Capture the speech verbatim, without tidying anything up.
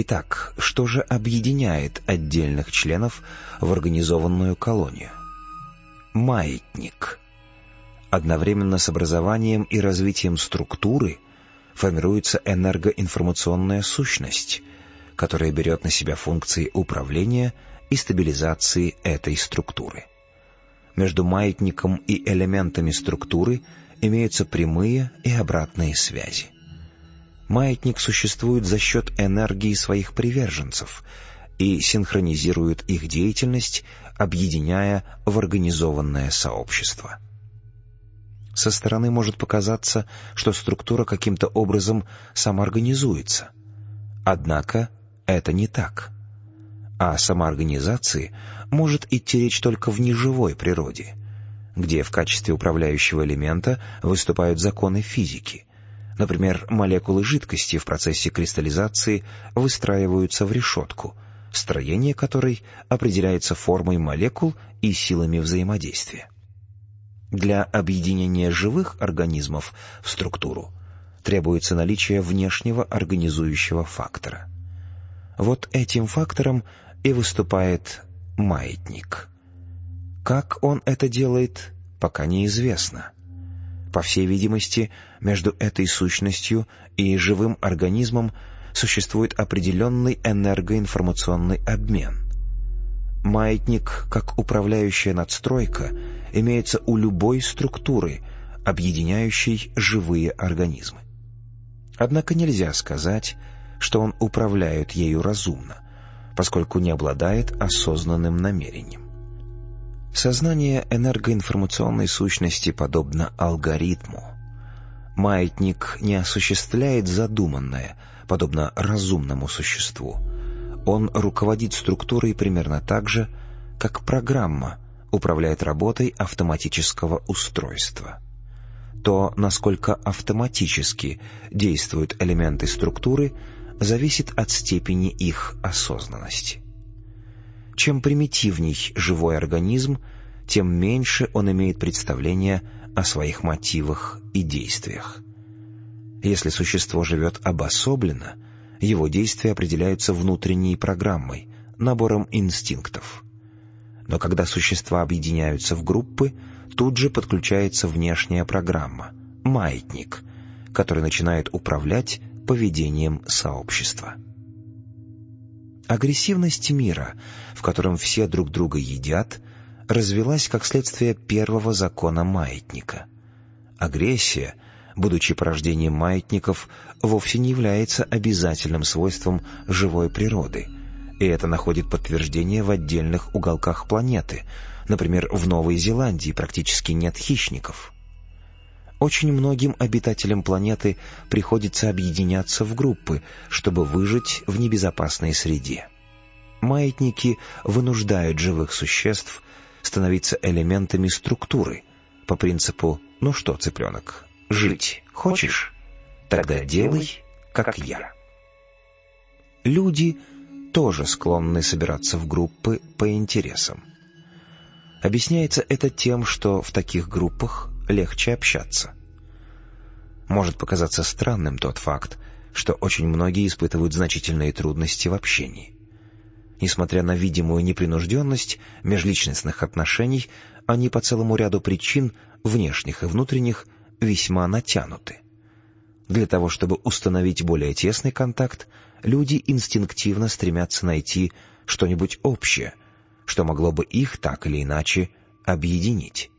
Итак, что же объединяет отдельных членов в организованную колонию? Маятник. Одновременно с образованием и развитием структуры формируется энергоинформационная сущность, которая берет на себя функции управления и стабилизации этой структуры. Между маятником и элементами структуры имеются прямые и обратные связи. Маятник существует за счет энергии своих приверженцев и синхронизирует их деятельность, объединяя в организованное сообщество. Со стороны может показаться, что структура каким-то образом самоорганизуется. Однако это не так. О самоорганизации может идти речь только в неживой природе, где в качестве управляющего элемента выступают законы физики. Например, молекулы жидкости в процессе кристаллизации выстраиваются в решетку, строение которой определяется формой молекул и силами взаимодействия. Для объединения живых организмов в структуру требуется наличие внешнего организующего фактора. Вот этим фактором и выступает маятник. Как он это делает, пока неизвестно. По всей видимости, между этой сущностью и живым организмом существует определенный энергоинформационный обмен. Маятник, как управляющая надстройка, имеется у любой структуры, объединяющей живые организмы. Однако нельзя сказать, что он управляет ею разумно, поскольку не обладает осознанным намерением. Сознание энергоинформационной сущности подобно алгоритму. Маятник не осуществляет задуманное, подобно разумному существу. Он руководит структурой примерно так же, как программа управляет работой автоматического устройства. То, насколько автоматически действуют элементы структуры, зависит от степени их осознанности. Чем примитивней живой организм, тем меньше он имеет представления о своих мотивах и действиях. Если существо живет обособленно, его действия определяются внутренней программой, набором инстинктов. Но когда существа объединяются в группы, тут же подключается внешняя программа — маятник, который начинает управлять поведением сообщества. Агрессивность мира, в котором все друг друга едят, развилась как следствие первого закона маятника. Агрессия, будучи порождением маятников, вовсе не является обязательным свойством живой природы, и это находит подтверждение в отдельных уголках планеты. Например, в Новой Зеландии практически нет хищников. Очень многим обитателям планеты приходится объединяться в группы, чтобы выжить в небезопасной среде. Маятники вынуждают живых существ становиться элементами структуры по принципу «ну что, цыпленок, жить хочешь? Тогда делай, как я». Люди тоже склонны собираться в группы по интересам. Объясняется это тем, что в таких группах легче общаться. Может показаться странным тот факт, что очень многие испытывают значительные трудности в общении. Несмотря на видимую непринужденность межличностных отношений, они по целому ряду причин, внешних и внутренних, весьма натянуты. Для того, чтобы установить более тесный контакт, люди инстинктивно стремятся найти что-нибудь общее, что могло бы их так или иначе объединить.